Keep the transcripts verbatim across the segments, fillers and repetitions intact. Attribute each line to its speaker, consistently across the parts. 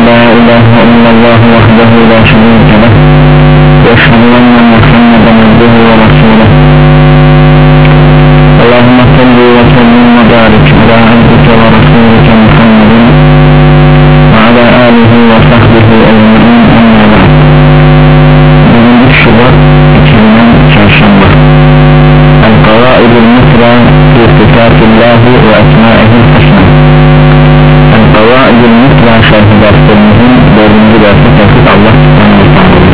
Speaker 1: لا إله إلا الله وحده لا شريك له وأشهد أن محمدا عبده ورسوله اللهم صل وسلم وبارك على عبدك ورسولك محمد وعلى آله وصحبه أجمعين أما بعد. Bugün üç Şubat iki bin on Çarşamba. El-Kavaid el-Mutra fi Sıfatillahi ve Esma'ihil Husna. El-Kavaid el-Mutra şerhi derslerimizin dördüncü dersi tefsir Allah subhanahu wa ta'ala.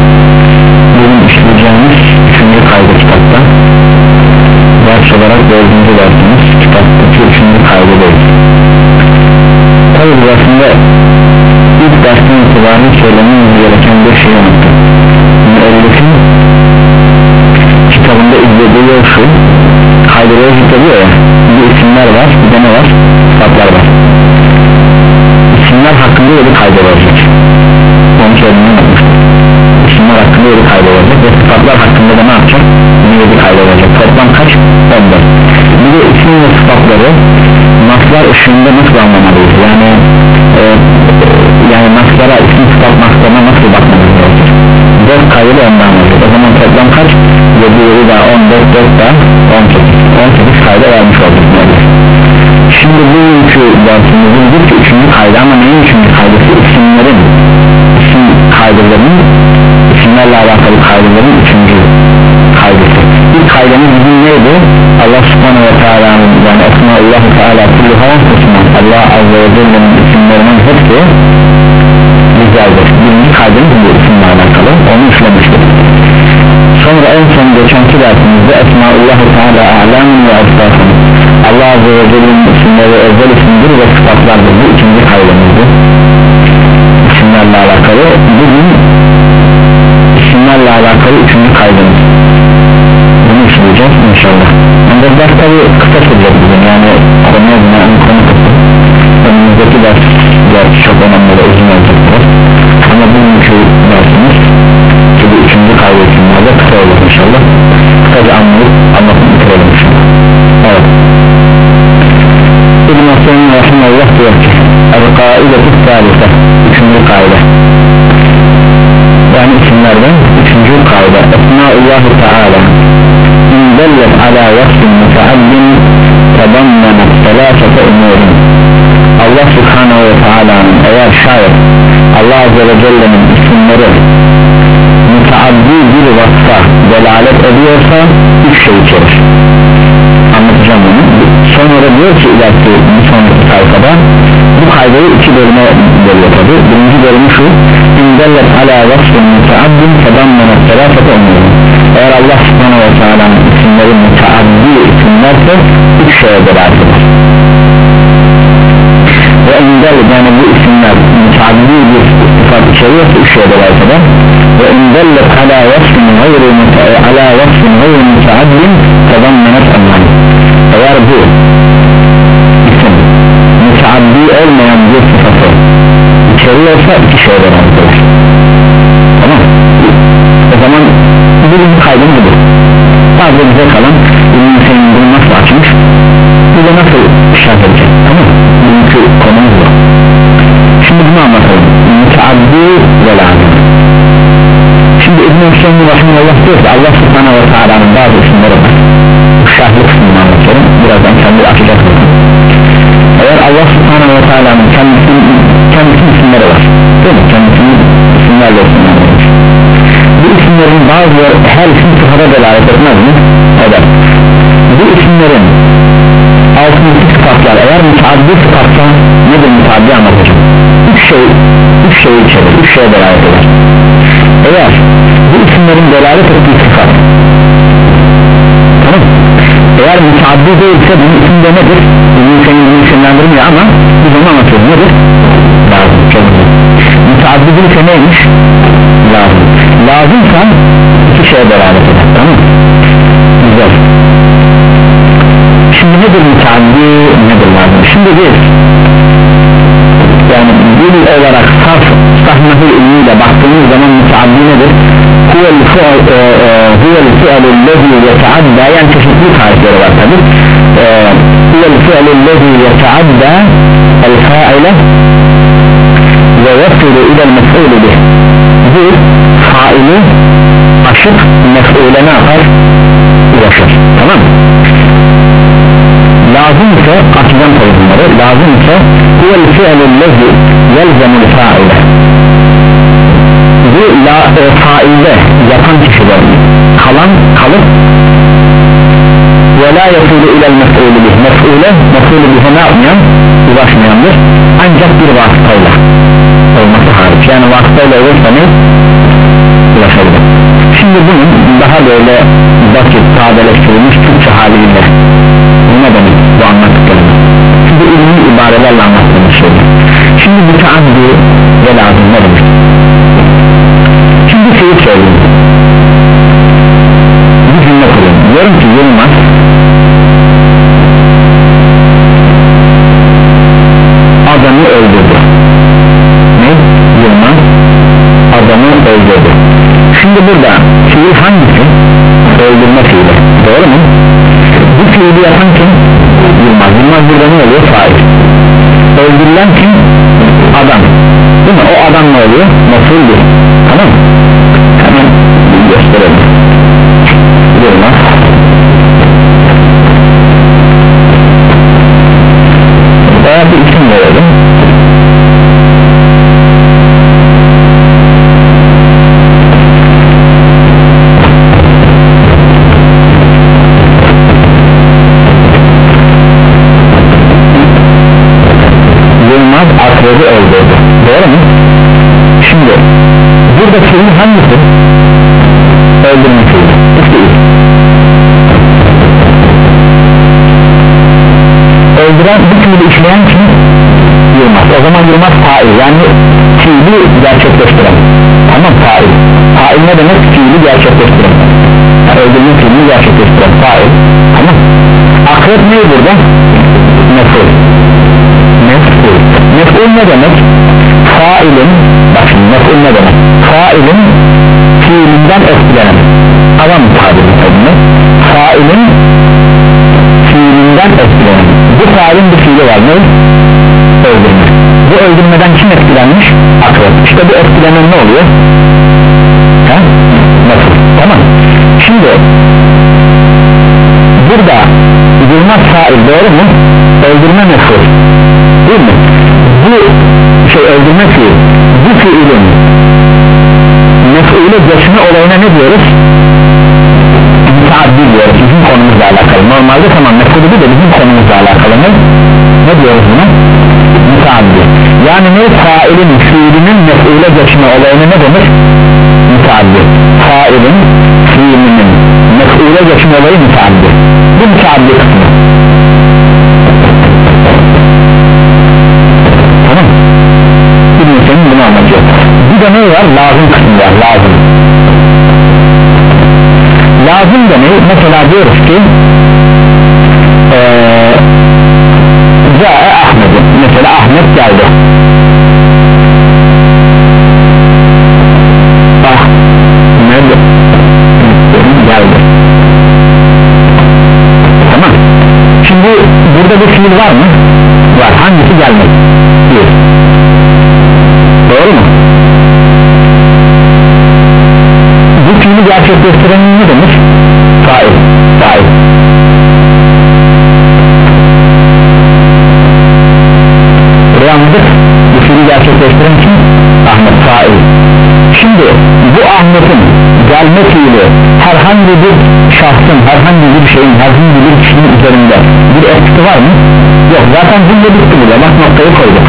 Speaker 1: Bugün işleyeceğimiz üçüncü kaydı kitapta. Ders olarak dördüncü dersimiz kitaptaki üçüncü kaydı değil. Tabi burasında ilk dersten itibaren söylememiz gereken bir şey unuttum. Müellifin kitabında izlediği yol şu, kaydıları zikrediyor ya, bir isimler var, bir de ne var? Sıfatlar var. İsimler hakkında yolu kaydı olacak. Onu söylemeyi unutmuştum. İsimler hakkında yolu kaydı olacak ve sıfatlar hakkında da ne yapacak? Yolu kaydı olacak. Toplam kaç? on dört. Bir de isim ve sıfatları naslar ışığında nasıl anlamalıyız? Yani e, yani naslara, isim sıfat naslarına nasıl bakmamız gerekir? dört kaydı ondan anlayacak. O zaman toplam kaç? yedi, yedi daha on dört, dört daha on sekiz. on sekiz kayda vermiş olduk. Şimdi bu üçü dersimizin bir ki üçüncü kaydı ama neyin üçüncü kaydısı? İsimlerin, isim kaydıların, isimlerle alakalı kaydıların üçüncü kaydısı. İlk kaydımız bizim neydi? Allah subhanahu wa ta'ala'nın yani Esma'ullah Teala kulluha husna, Allah azze ve celle'nin isimlerinin hepsi güzeldir. Birinci kaydımız bu isimle alakalı, onu işlemiştik. Sonra en son geçenki dersimizde Esma'ullah Teala a'lamun ve asfafın, Allah azze ve celle'nin isimleri özel isimdir ve sıfatlardır. Bu ikinci kaydımızdı isimlerle alakalı. Bugün isimlerle alakalı üçüncü kaydımız. Bunu işleyeceğiz inşallah. Ama ders tabi kısa sürecek bugün, yani konuya binaen konu kısa. Önümüzdeki ders, ders çok önemli ve uzun olacaktır. Ama bugünkü dersimiz ki bu üçüncü kaydı isimlerde kısa olur inşallah. Kısaca anlayıp anlatıp bitirelim inşallah. Evet. İbn-i Hasan Rahimullah diyor ki El-Kaidetü Salise, üçüncü kaydı. Yani isimlerden üçüncü kaydı. Esma'ullah Teala İndellet ala vasfin müteaddin tadammenet selâsete umurin. Allah subhanahu ve teala'nın eğer şayet Allah azze ve celle'nin isimleri müteaddi bir vasfa delalet ediyorsa üç şey içerir. Anlatacağım bunu. Sonra diyor ki ileriki bir sonraki sayfada bu kaydı iki bölüme bölüyor tabi. Birinci bölümü şu: İndellet ala vasfin müteaddin tadammenet selâsete umurin. Eğer Allah subhanahu ve teala'nın isimleri müteaddi isimlerse üç şeye delalet eder. Ve indellet yani bu isimler müteaddi bir sıfat içeriyorsa üç şeye delalet eder. Ve indellet ala vasfin gayri ala vasfin gayri müteaddin tadammenet umurin. Eğer bu isim müteaddi olmayan bir sıfatı içeriyorsa iki şeye delalet eder. Tamam. O zaman birinci kaydın budur. Sadece bize kalan ürünün senin bunu nasıl açmış, bize nasıl şart edecek. Tamam mı? Bugünkü konumuz bu. Şimdi bunu anlatalım. Müteaddi ve lazım. Şimdi İbn-i Hüseyin Rahimullah diyor ki Allah subhanahu ve teala'nın bazı isimleri var. Bu şahlı kısmını anlatıyorum. Birazdan kendi açacak mısın? Eğer Allah subhanahu ve teala'nın kendisinin kendisinin isimleri var. Değil mi? Kendisinin isimlerle isimleri var. Bu isimlerin bazıları her isim sıfata delalet etmez mi? Eder. Bu isimlerin altındaki sıfatlar eğer müteaddi sıfatsa nedir müteaddi anlatacağım. Üç şey, üç şey içerir, üç şeye delalet eder. Eğer bu isimlerin delalet ettiği sıfat, tamam, eğer müteaddi değilse bunun isimde nedir? Bunun senin bunu isimlendirmiyor ama biz onu anlatıyoruz. Nedir? Lazım, çok güzel. Müteaddi değilse neymiş? Lazım. Lazımsa iki şeye delalet eder, tamam mı? Güzel. Şimdi nedir müteaddi, nedir lazım? Şimdi biz yani dil olarak saf sahnehi ilmiyle baktığımız zaman müteaddi nedir? Huvel fi'lellezi yeteadda, yani çeşitli tarifleri var tabi. Huvel fi'lellezi yeteadda el fa'ile ve yasulu ilel mef'ulü bih. Bu faili aşıp mef'ule ne yapar? Ulaşır. Tamam. Lazım ise açıdan tabi bunları. Lazım ise huvel fi'lüllezi yelzemul fa'ile. Bu la, e, failde yapan kişiler kalan kalıp ve la yasulu ilel mef'ulü bih. Mef'ule mef'ulü bihe ne yapmayan? Ulaşmayandır. Ancak bir vasıtayla olması hariç. Yani vasıtayla olursa ne? Ulaşabilir. Şimdi bunun daha böyle basit, sadeleştirilmiş Türkçe haliyle bu ne demek bu anlattıklarımız? Şimdi ilmi ibarelerle anlattığımız şeyler. Şimdi müteaddi ve lazım ne demek? Şimdi şeyi söyleyeyim. Bir cümle kurayım. Diyorum ki Yılmaz adamı öldürdü. Ne? Yılmaz adamı öldürdü. Şimdi burada fiil hangisi? Öldürme fiili. Doğru mu? Bu fiili yapan kim? Yılmaz. Yılmaz burada ne oluyor? Fail. Öldürülen kim? Adam. Değil mi? O adam ne oluyor? Mef'ul değil. Tamam mı? Hemen gösterelim. Yılmaz veya bir isim verelim. Yılmaz akrebi öldürdü. Doğru mu? Şimdi burada fiil hangisi? Öldürme fiili. Öldüren bu fiili işleyen kim? Yılmaz. O zaman Yılmaz fail, yani fiili gerçekleştiren. Tamam, fail. Fail ne demek? Fiili gerçekleştiren. Yani öldürme fiilini gerçekleştiren fail. Tamam. Akrep ne burada? Mef'ul. Mef'ul. Mef'ul ne demek? Failin, bak şimdi mef'ul ne demek? Failin fiilinden etkilenen. Adam tabiri tabii. Failin fiilinden etkilenen. Bu failin bir fiili var, ne? Öldürme. Bu öldürmeden kim etkilenmiş? Akrep. İşte bu etkilenen ne oluyor? He? Nasıl? Tamam. Şimdi burada Yılmaz fail, doğru mu? Öldürme mef'ul, değil mi? Bu şey öldürme fiil. Bu fiilin mef'ule geçme olayına ne diyoruz? Müteaddi diyoruz, bizim konumuzla alakalı. Normalde tamam, mef'ulü de bizim konumuzla alakalı. Ne? Ne diyoruz buna? Müteaddi. Yani ne? Failin fiilinin mef'ule geçme olayına ne denir? Müteaddi. Failin fiilinin mef'ule geçme olayı müteaddi. Bu müteaddi kısmı. Tamam. Şimdi senin bunu anlatıyor. Bir de ne var? Lazım kısmı var. Lazım. Lazım da ne? Mesela diyoruz ki ee, Zâe Ahmet'in. Mesela Ahmet geldi. Ahmet geldi. Tamam. Şimdi burada bir fiil var mı? Var. Hangisi gelmek? Bir. Doğru mu? Bu fiili gerçekleştiren ne demiş? Fail. Fail. Buraya anladık. Bu fiili gerçekleştiren kim? Ahmet. Fail. Şimdi bu Ahmet'in gelme fiili herhangi bir şahsın, herhangi bir şeyin, herhangi bir kişinin üzerinde bir etkisi var mı? Yok. Zaten cümle bitti bile. Bak, noktayı koyduk.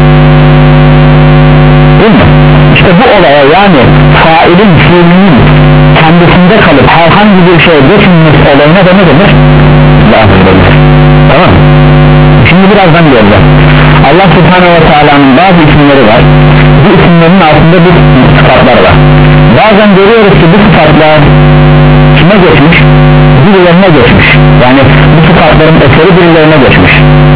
Speaker 1: Değil mi? İşte bu olaya, yani failin fiilinin kendisinde kalıp herhangi bir şeye geçilmesi olayına da ne denir? Lazım denir. Tamam. Şimdi birazdan göreceğiz. Allah Subhanahu ve Teala'nın bazı isimleri var. Bu isimlerin altında bir sıfatlar var. Bazen görüyoruz ki bu sıfatlar kime geçmiş? Birilerine geçmiş. Yani bu sıfatların eseri birilerine geçmiş.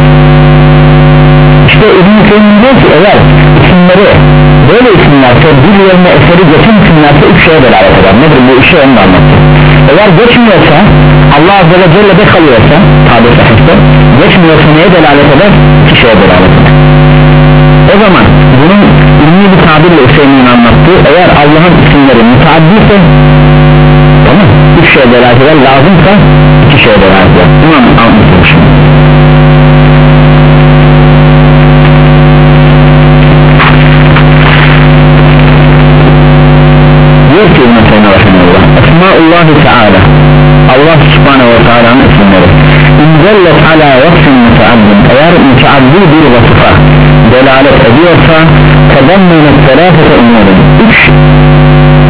Speaker 1: İşte İbn-i Teymiye diyor ki eğer isimleri böyle isimlerse, birilerine eseri geçen isimlerse üç şeye delalet eder. Nedir bu işi, onu da anlatayım. Eğer geçmiyorsa, Allah Azze ve Celle'de kalıyorsa, tabi sahipte, geçmiyorsa neye delalet eder? İki şeye delalet eder. O zaman bunun ilmi bir tabirle Hüseyin'in anlattığı, eğer Allah'ın isimleri müteaddiyse, tamam, üç şeye delalet eder, lazımsa iki şeye delalet eder. Bunu anlatmışım. diyor ki İbn-i Rahimullah, Esmaullahi Teala, Allah Subhanahu ve Teala'nın isimleri İnzellet ala vasfin müteaddin, eğer müteaddi bir vasıfa delalet ediyorsa tadammenet selâfete umurum, üç